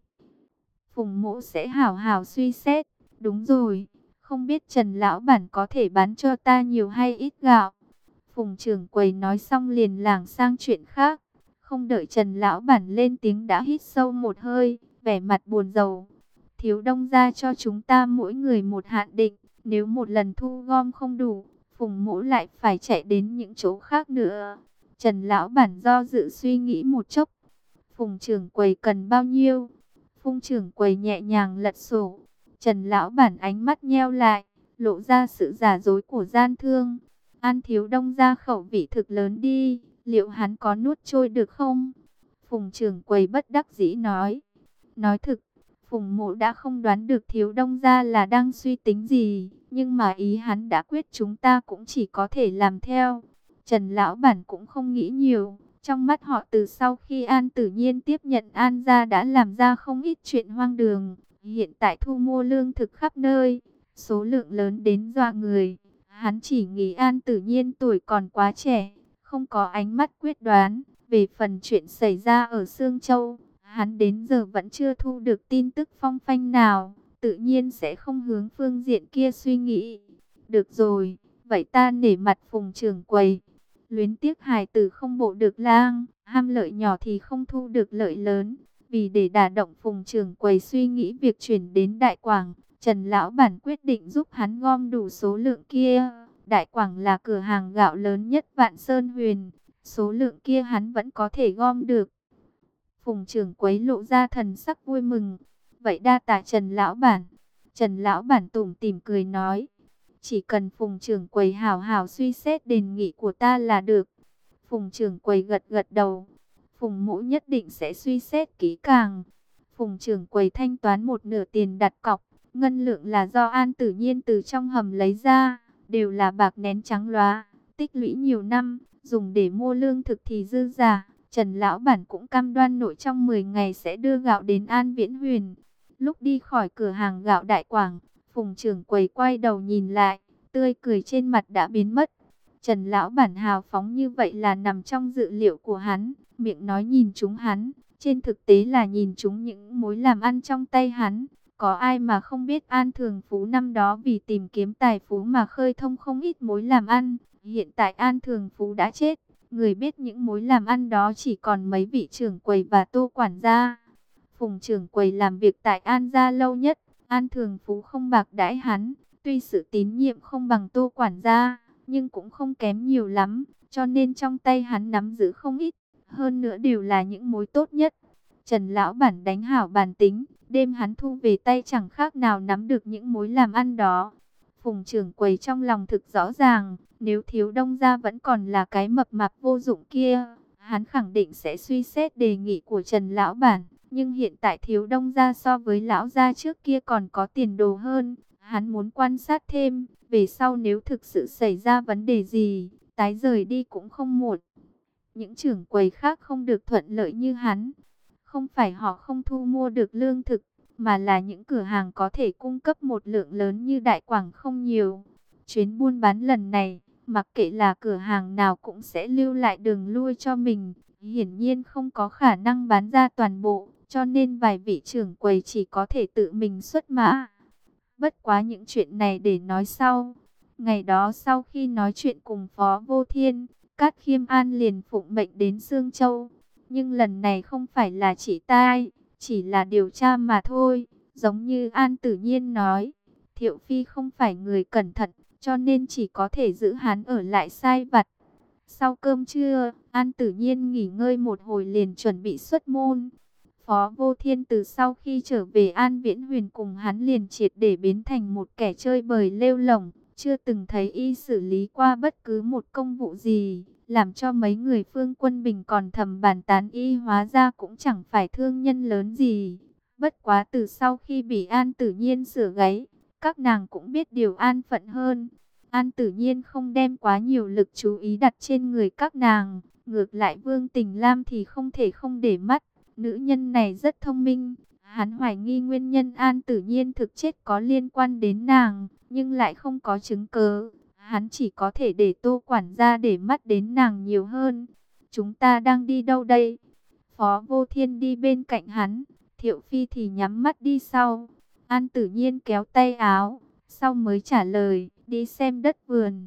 Phùng Mộ sẽ hảo hảo suy xét. Đúng rồi, không biết Trần Lão Bản có thể bán cho ta nhiều hay ít gạo? Phùng trưởng quầy nói xong liền lảng sang chuyện khác. Không đợi Trần Lão Bản lên tiếng đã hít sâu một hơi, vẻ mặt buồn rầu. Thiếu Đông gia cho chúng ta mỗi người một hạn định, nếu một lần thu gom không đủ, Phùng Mỗ lại phải chạy đến những chỗ khác nữa. Trần Lão Bản do dự suy nghĩ một chốc. Phùng trưởng quầy cần bao nhiêu? Phùng trưởng quầy nhẹ nhàng lật sổ. Trần Lão Bản ánh mắt nheo lại, lộ ra sự giả dối của gian thương. An Thiếu Đông gia khẩu vị thực lớn đi. liệu hắn có nuốt trôi được không? Phùng trưởng quầy bất đắc dĩ nói. Nói thực, Phùng Mộ đã không đoán được Thiếu Đông gia là đang suy tính gì, nhưng mà ý hắn đã quyết, chúng ta cũng chỉ có thể làm theo. Trần lão bản cũng không nghĩ nhiều, trong mắt họ từ sau khi An Tử Nhiên tiếp nhận An gia đã làm ra không ít chuyện hoang đường, hiện tại thu mua lương thực khắp nơi, số lượng lớn đến dọa người. Hắn chỉ nghĩ An Tử Nhiên tuổi còn quá trẻ, không có ánh mắt quyết đoán. Về phần chuyện xảy ra ở Sương Châu, hắn đến giờ vẫn chưa thu được tin tức phong phanh nào, tự nhiên sẽ không hướng phương diện kia suy nghĩ. Được rồi, vậy ta nể mặt Phùng trưởng quầy. Luyến tiếc hài tử không bộ được lang, ham lợi nhỏ thì không thu được lợi lớn. Vì để đả động Phùng trưởng quầy suy nghĩ việc chuyển đến Đại Quảng, Trần lão bản quyết định giúp hắn gom đủ số lượng kia. Đại Quảng là cửa hàng gạo lớn nhất Vạn Sơn Huyền, số lượng kia hắn vẫn có thể gom được. Phùng trưởng quấy lộ ra thần sắc vui mừng. Vậy đa tạ Trần lão bản. Trần lão bản tủm tỉm cười nói. Chỉ cần Phùng trưởng quầy hảo hảo suy xét đề nghị của ta là được. Phùng trưởng quầy gật gật đầu. Phùng Mỗ nhất định sẽ suy xét kỹ càng. Phùng trưởng quầy thanh toán một nửa tiền đặt cọc. Ngân lượng là do An Tử Nhiên từ trong hầm lấy ra. Đều là bạc nén trắng loá, tích lũy nhiều năm, dùng để mua lương thực thì dư giả. Trần lão bản cũng cam đoan nội trong 10 ngày sẽ đưa gạo đến An Viễn Huyền. Lúc đi khỏi cửa hàng gạo Đại Quảng, Phùng trưởng quầy quay đầu nhìn lại, tươi cười trên mặt đã biến mất. Trần lão bản hào phóng như vậy là nằm trong dự liệu của hắn, miệng nói nhìn chúng hắn, trên thực tế là nhìn chúng những mối làm ăn trong tay hắn. Có ai mà không biết An Thường Phú năm đó vì tìm kiếm tài phú mà khơi thông không ít mối làm ăn. Hiện tại An Thường Phú đã chết, người biết những mối làm ăn đó chỉ còn mấy vị trưởng quầy và Tô quản gia. Phùng trưởng quầy làm việc tại An gia lâu nhất, An Thường Phú không bạc đãi hắn, tuy sự tín nhiệm không bằng Tô quản gia, nhưng cũng không kém nhiều lắm, cho nên trong tay hắn nắm giữ không ít, hơn nữa đều là những mối tốt nhất. Trần lão bản đánh hảo bàn tính, đêm hắn thu về tay chẳng khác nào nắm được những mối làm ăn đó. Phùng trưởng quầy trong lòng thực rõ ràng, nếu Thiếu Đông gia vẫn còn là cái mập mạp vô dụng kia, hắn khẳng định sẽ suy xét đề nghị của Trần lão bản. Nhưng hiện tại Thiếu Đông gia so với lão gia trước kia còn có tiền đồ hơn, hắn muốn quan sát thêm, về sau nếu thực sự xảy ra vấn đề gì, tái rời đi cũng không muộn. Những trưởng quầy khác không được thuận lợi như hắn. Không phải họ không thu mua được lương thực, mà là những cửa hàng có thể cung cấp một lượng lớn như Đại Quảng không nhiều. Chuyến buôn bán lần này, mặc kệ là cửa hàng nào cũng sẽ lưu lại đường lui cho mình. Hiển nhiên không có khả năng bán ra toàn bộ, cho nên vài vị trưởng quầy chỉ có thể tự mình xuất mã. Bất quá những chuyện này để nói sau. Ngày đó sau khi nói chuyện cùng Phó Vô Thiên, Cát Khiêm An liền phụng mệnh đến Sương Châu. Nhưng lần này không phải là chỉ tai, chỉ là điều tra mà thôi. Giống như An Tử Nhiên nói, Thiệu Phi không phải người cẩn thận, cho nên chỉ có thể giữ hắn ở lại sai vặt. Sau cơm trưa, An Tử Nhiên nghỉ ngơi một hồi liền chuẩn bị xuất môn. Phó Vô Thiên từ sau khi trở về An Viễn Huyền cùng hắn liền triệt để biến thành một kẻ chơi bời lêu lổng, chưa từng thấy y xử lý qua bất cứ một công vụ gì, làm cho mấy người Phương Quân Bình còn thầm bàn tán y hóa ra cũng chẳng phải thương nhân lớn gì. Bất quá từ sau khi bị An Tử Nhiên sửa gáy, các nàng cũng biết điều an phận hơn. An Tử Nhiên không đem quá nhiều lực chú ý đặt trên người các nàng, ngược lại Vương Tình Lam thì không thể không để mắt. Nữ nhân này rất thông minh, hắn hoài nghi nguyên nhân An Tử Nhiên thực chết có liên quan đến nàng, nhưng lại không có chứng cớ. Hắn chỉ có thể để Tô quản gia để mắt đến nàng nhiều hơn. Chúng ta đang đi đâu đây? Phó Vô Thiên đi bên cạnh hắn, Thiệu Phi thì nhắm mắt đi sau. An Tử Nhiên kéo tay áo, sau mới trả lời, đi xem đất vườn.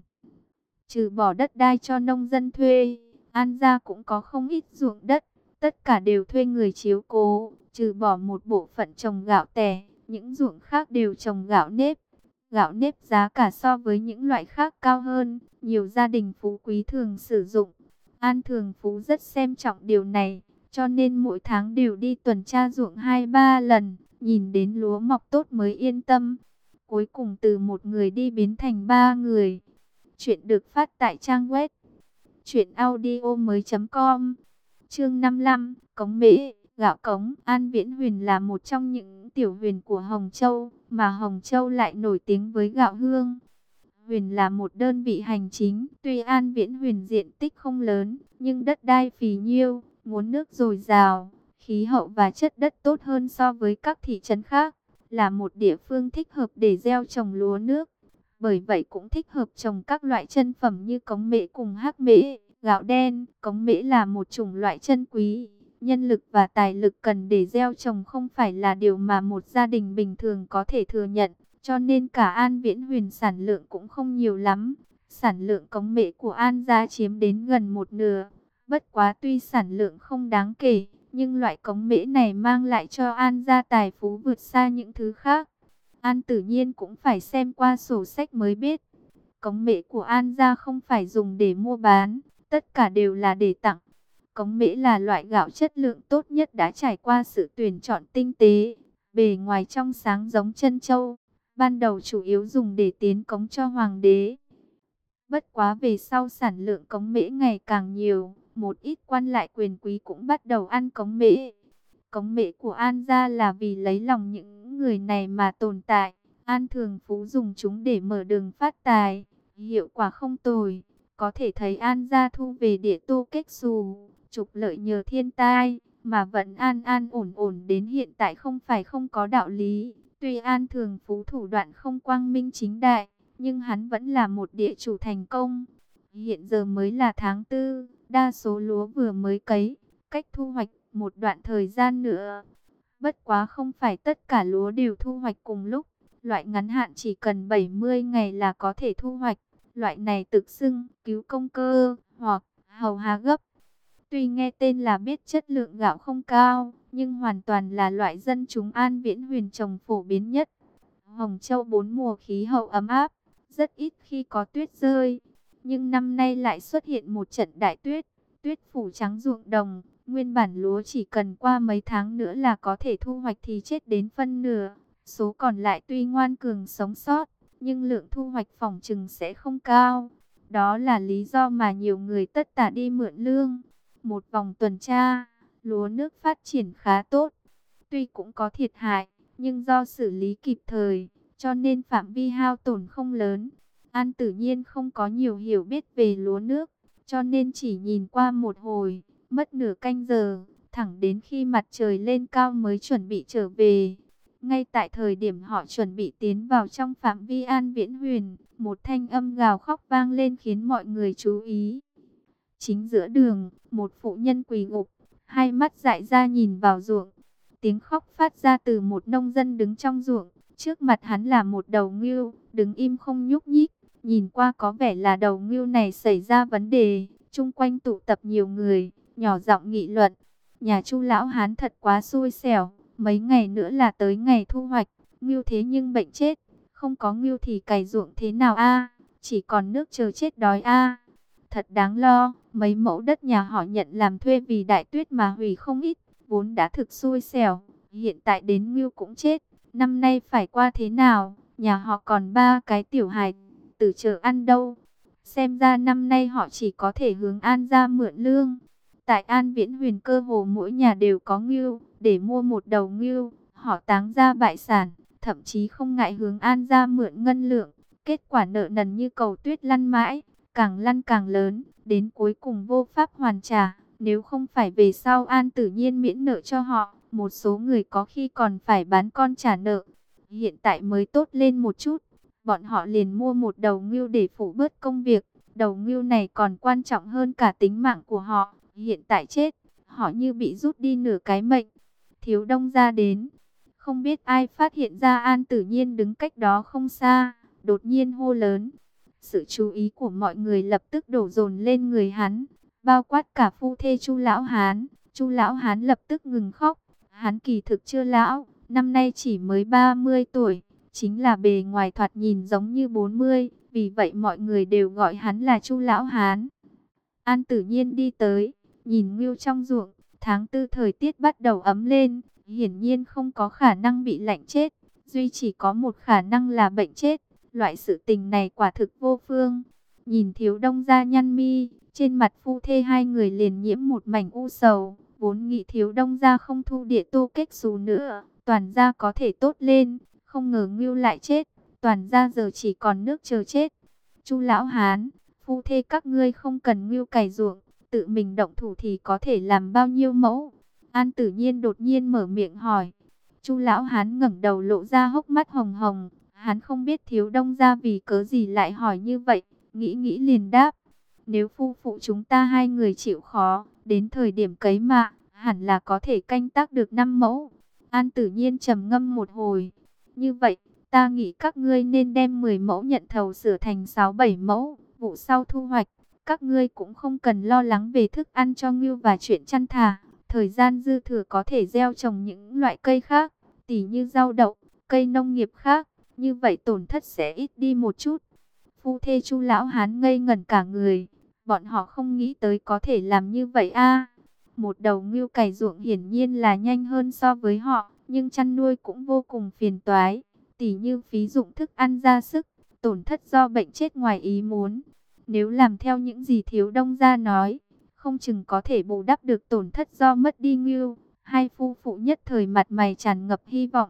Trừ bỏ đất đai cho nông dân thuê, An gia cũng có không ít ruộng đất. Tất cả đều thuê người chiếu cố, trừ bỏ một bộ phận trồng gạo tẻ, những ruộng khác đều trồng gạo nếp. Gạo nếp giá cả so với những loại khác cao hơn, nhiều gia đình phú quý thường sử dụng. An Thường Phú rất xem trọng điều này, cho nên mỗi tháng đều đi tuần tra ruộng 2-3 lần, nhìn đến lúa mọc tốt mới yên tâm. Cuối cùng từ một người đi biến thành 3 người. Chuyện được phát tại trang web truyệnaudiomoi.com. Chương 55, Cống Mễ, gạo cống. An Viễn Huyền là một trong những tiểu huyền của Hồng Châu, mà Hồng Châu lại nổi tiếng với gạo hương. Huyền là một đơn vị hành chính, tuy An Viễn Huyền diện tích không lớn, nhưng đất đai phì nhiêu, nguồn nước dồi dào, khí hậu và chất đất tốt hơn so với các thị trấn khác, là một địa phương thích hợp để gieo trồng lúa nước. Bởi vậy cũng thích hợp trồng các loại chân phẩm như cống mễ cùng hắc mễ, gạo đen. Cống mễ là một chủng loại chân quý, nhân lực và tài lực cần để gieo trồng không phải là điều mà một gia đình bình thường có thể thừa nhận. Cho nên cả An Viễn Huyền sản lượng cũng không nhiều lắm. Sản lượng cống mễ của An gia chiếm đến gần một nửa. Bất quá tuy sản lượng không đáng kể, nhưng loại cống mễ này mang lại cho An gia tài phú vượt xa những thứ khác. An Tử Nhiên cũng phải xem qua sổ sách mới biết. Cống mễ của An gia không phải dùng để mua bán, tất cả đều là để tặng. Cống mễ là loại gạo chất lượng tốt nhất đã trải qua sự tuyển chọn tinh tế, bề ngoài trong sáng giống trân châu. Ban đầu chủ yếu dùng để tiến cống cho hoàng đế. Bất quá về sau sản lượng cống mễ ngày càng nhiều, một ít quan lại quyền quý cũng bắt đầu ăn cống mễ. Cống mễ của An gia là vì lấy lòng những người này mà tồn tại. An Thường Phú dùng chúng để mở đường phát tài, hiệu quả không tồi. Có thể thấy An gia thu về địa tô kết xù, trục lợi nhờ thiên tai, mà vẫn an ổn đến hiện tại không phải không có đạo lý. Tuy An Thường Phú thủ đoạn không quang minh chính đại, nhưng hắn vẫn là một địa chủ thành công. Hiện giờ mới là tháng 4, đa số lúa vừa mới cấy, cách thu hoạch một đoạn thời gian nữa. Bất quá không phải tất cả lúa đều thu hoạch cùng lúc. Loại ngắn hạn chỉ cần 70 ngày là có thể thu hoạch. Loại này tự xưng cứu công cơ hoặc hầu hạ gấp. Tuy nghe tên là biết chất lượng gạo không cao, nhưng hoàn toàn là loại dân chúng An Viễn Huyền trồng phổ biến nhất. Hồng Châu 4 mùa khí hậu ấm áp, rất ít khi có tuyết rơi. Nhưng năm nay lại xuất hiện một trận đại tuyết, tuyết phủ trắng ruộng đồng. Nguyên bản lúa chỉ cần qua mấy tháng nữa là có thể thu hoạch thì chết đến phân nửa. Số còn lại tuy ngoan cường sống sót, nhưng lượng thu hoạch phỏng chừng sẽ không cao. Đó là lý do mà nhiều người tất tả đi mượn lương. Một vòng tuần tra, lúa nước phát triển khá tốt. Tuy cũng có thiệt hại, nhưng do xử lý kịp thời, cho nên phạm vi hao tổn không lớn. An Tử Nhiên không có nhiều hiểu biết về lúa nước, cho nên chỉ nhìn qua một hồi, mất nửa canh giờ, thẳng đến khi mặt trời lên cao mới chuẩn bị trở về. Ngay tại thời điểm họ chuẩn bị tiến vào trong phạm vi An Viễn Huyền, một thanh âm gào khóc vang lên khiến mọi người chú ý. Chính giữa đường, một phụ nhân quỳ gục, hai mắt dại ra nhìn vào ruộng. Tiếng khóc phát ra từ một nông dân đứng trong ruộng. Trước mặt hắn là một đầu ngưu, đứng im không nhúc nhích. Nhìn qua có vẻ là đầu ngưu này xảy ra vấn đề. Chung quanh tụ tập nhiều người, nhỏ giọng nghị luận. Nhà Chu lão hán thật quá xui xẻo. Mấy ngày nữa là tới ngày thu hoạch. Ngưu thế nhưng bệnh chết. Không có ngưu thì cày ruộng thế nào a? Chỉ còn nước chờ chết đói a. Thật đáng lo. Mấy mẫu đất nhà họ nhận làm thuê vì đại tuyết mà hủy không ít. Vốn đã thực xui xẻo. Hiện tại đến ngưu cũng chết. Năm nay phải qua thế nào? Nhà họ còn 3 cái tiểu hài tử chờ ăn đâu. Xem ra năm nay họ chỉ có thể hướng An ra mượn lương. Tại An Viễn Huyền cơ hồ mỗi nhà đều có ngưu. Để mua một đầu ngưu, họ táng ra bại sản. Thậm chí không ngại hướng An ra mượn ngân lượng. Kết quả nợ nần như cầu tuyết lăn mãi. Càng lăn càng lớn. Đến cuối cùng vô pháp hoàn trả. Nếu không phải về sau An Tử Nhiên miễn nợ cho họ, một số người có khi còn phải bán con trả nợ. Hiện tại mới tốt lên một chút, bọn họ liền mua một đầu ngưu để phủ bớt công việc. Đầu ngưu này còn quan trọng hơn cả tính mạng của họ. Hiện tại chết, họ như bị rút đi nửa cái mệnh. Thiếu Đông ra đến, không biết ai phát hiện ra An Tử Nhiên đứng cách đó không xa, đột nhiên hô lớn. Sự chú ý của mọi người lập tức đổ dồn lên người hắn, bao quát cả phu thê Chu lão hán. Chu lão hán lập tức ngừng khóc. Hắn kỳ thực chưa lão, năm nay chỉ mới 30 tuổi, chính là bề ngoài thoạt nhìn giống như 40, vì vậy mọi người đều gọi hắn là Chu lão hán. An Tử Nhiên đi tới, nhìn ngưu trong ruộng. Tháng 4 thời tiết bắt đầu ấm lên, hiển nhiên không có khả năng bị lạnh chết, duy chỉ có một khả năng là bệnh chết. Loại sự tình này quả thực vô phương. Nhìn Thiếu Đông ra nhăn mi, Trên mặt phu thê hai người liền nhiễm một mảnh u sầu, vốn nghĩ Thiếu Đông gia không thu địa tô kết xù nữa, toàn gia có thể tốt lên, không ngờ Ngưu lại chết, toàn gia giờ chỉ còn nước chờ chết. Chu lão hán, phu thê các ngươi không cần Ngưu cày ruộng, tự mình động thủ thì có thể làm bao nhiêu mẫu? An Tử Nhiên đột nhiên mở miệng hỏi. Chu lão hán ngẩng đầu lộ ra hốc mắt hồng hồng, hắn không biết Thiếu Đông gia vì cớ gì lại hỏi như vậy, nghĩ nghĩ liền đáp. Nếu phu phụ chúng ta hai người chịu khó, đến thời điểm cấy mạ, hẳn là có thể canh tác được 5 mẫu. An Tử Nhiên trầm ngâm một hồi. Như vậy, ta nghĩ các ngươi nên đem 10 mẫu nhận thầu sửa thành 6-7 mẫu. Vụ sau thu hoạch, các ngươi cũng không cần lo lắng về thức ăn cho ngưu và chuyện chăn thả. Thời gian dư thừa có thể gieo trồng những loại cây khác, tỉ như rau đậu, cây nông nghiệp khác. Như vậy tổn thất sẽ ít đi một chút. Phu thê Chu lão hán ngây ngẩn cả người. Bọn họ không nghĩ tới có thể làm như vậy a. Một đầu ngưu cày ruộng hiển nhiên là nhanh hơn so với họ, nhưng chăn nuôi cũng vô cùng phiền toái. Tỉ như phí dụng thức ăn ra sức, tổn thất do bệnh chết ngoài ý muốn. Nếu làm theo những gì Thiếu Đông gia nói, không chừng có thể bù đắp được tổn thất do mất đi ngưu. Hai phu phụ nhất thời mặt mày tràn ngập hy vọng.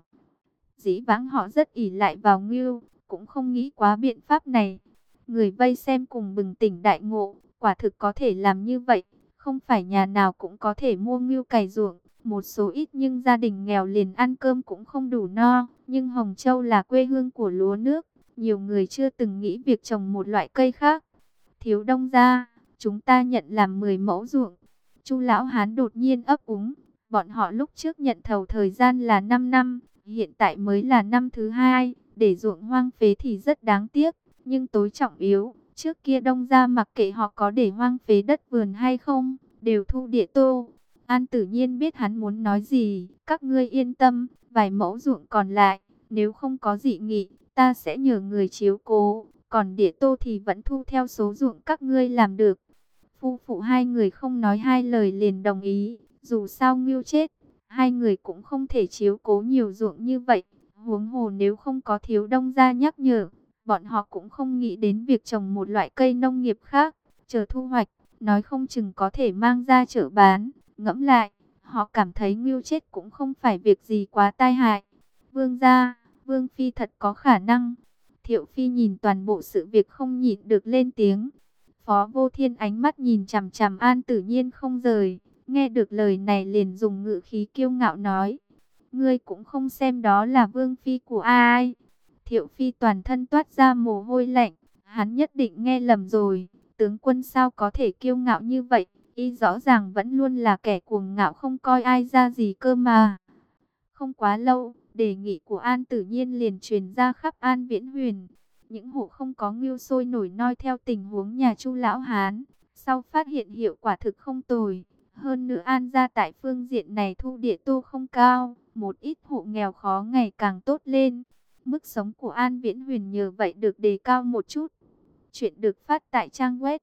Dĩ vãng họ rất ỷ lại vào ngưu, cũng không nghĩ quá biện pháp này. Người vây xem cùng bừng tỉnh đại ngộ, quả thực có thể làm như vậy. Không phải nhà nào cũng có thể mua ngưu cày ruộng, một số ít nhưng gia đình nghèo liền ăn cơm cũng không đủ no. Nhưng Hồng Châu là quê hương của lúa nước, nhiều người chưa từng nghĩ việc trồng một loại cây khác. Thiếu Đông gia, chúng ta nhận làm 10 mẫu ruộng. Chu lão hán đột nhiên ấp úng, bọn họ lúc trước nhận thầu thời gian là 5 năm, hiện tại mới là năm thứ 2, để ruộng hoang phế thì rất đáng tiếc. Nhưng tối trọng yếu, trước kia Đông gia mặc kệ họ có để hoang phế đất vườn hay không, đều thu địa tô. An Tử Nhiên biết hắn muốn nói gì, các ngươi yên tâm, vài mẫu ruộng còn lại, nếu không có dị nghị, ta sẽ nhờ người chiếu cố, còn địa tô thì vẫn thu theo số ruộng các ngươi làm được. Phu phụ hai người không nói hai lời liền đồng ý, dù sao Ngưu chết, hai người cũng không thể chiếu cố nhiều ruộng như vậy, huống hồ nếu không có Thiếu Đông gia nhắc nhở. Bọn họ cũng không nghĩ đến việc trồng một loại cây nông nghiệp khác, chờ thu hoạch, nói không chừng có thể mang ra chợ bán. Ngẫm lại, họ cảm thấy ngưu chết cũng không phải việc gì quá tai hại. Vương gia, Vương Phi thật có khả năng. Thiệu Phi nhìn toàn bộ sự việc không nhịn được lên tiếng. Phó Vô Thiên ánh mắt nhìn chằm chằm An Tử Nhiên không rời. Nghe được lời này liền dùng ngữ khí kiêu ngạo nói. Ngươi cũng không xem đó là Vương Phi của ai. Thiệu Phi toàn thân toát ra mồ hôi lạnh, hắn nhất định nghe lầm rồi, tướng quân sao có thể kiêu ngạo như vậy, y rõ ràng vẫn luôn là kẻ cuồng ngạo không coi ai ra gì cơ mà. Không quá lâu, đề nghị của An Tử Nhiên liền truyền ra khắp An Viễn Huyền, những hộ không có ngưu sôi nổi noi theo tình huống nhà Chu lão hán, sau phát hiện hiệu quả thực không tồi, hơn nữa An gia tại phương diện này thu địa tô không cao, một ít hộ nghèo khó ngày càng tốt lên. Mức sống của An Viễn Huyền nhờ vậy được đề cao một chút. Chuyện được phát tại trang web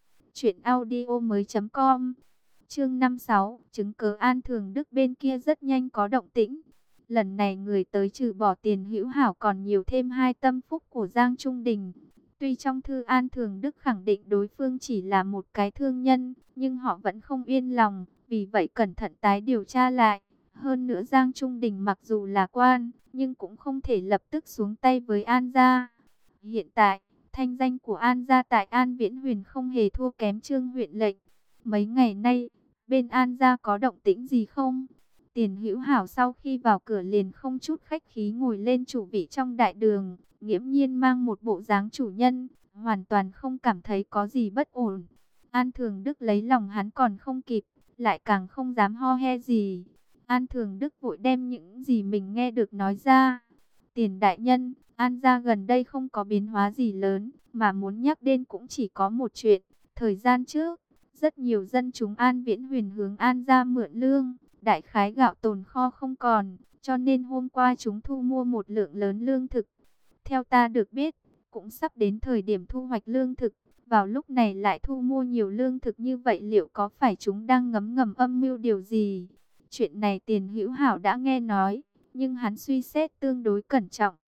truyệnaudiomoi.com. Chương 56, chứng cớ An Thường Đức bên kia rất nhanh có động tĩnh. Lần này người tới trừ bỏ Tiền Hữu Hảo còn nhiều thêm hai tâm phúc của Giang Trung Đình. Tuy trong thư An Thường Đức khẳng định đối phương chỉ là một cái thương nhân, nhưng họ vẫn không yên lòng, vì vậy cẩn thận tái điều tra lại. Hơn nữa Giang Trung Đình mặc dù là quan, nhưng cũng không thể lập tức xuống tay với An gia. Hiện tại, thanh danh của An gia tại An Viễn Huyền không hề thua kém Trương huyện lệnh. Mấy ngày nay, bên An gia có động tĩnh gì không? Tiền Hữu Hảo sau khi vào cửa liền không chút khách khí ngồi lên chủ vị trong đại đường, nghiễm nhiên mang một bộ dáng chủ nhân, hoàn toàn không cảm thấy có gì bất ổn. An Thường Đức lấy lòng hắn còn không kịp, lại càng không dám ho he gì. An Thường Đức vội đem những gì mình nghe được nói ra. Tiền đại nhân, An gia gần đây không có biến hóa gì lớn, mà muốn nhắc đến cũng chỉ có một chuyện. Thời gian trước, rất nhiều dân chúng An Viễn Huyền hướng An gia mượn lương, đại khái gạo tồn kho không còn, cho nên hôm qua chúng thu mua một lượng lớn lương thực. Theo ta được biết, cũng sắp đến thời điểm thu hoạch lương thực, vào lúc này lại thu mua nhiều lương thực như vậy, liệu có phải chúng đang ngấm ngầm âm mưu điều gì? Chuyện này Tiền Hữu Hảo đã nghe nói, nhưng hắn suy xét tương đối cẩn trọng.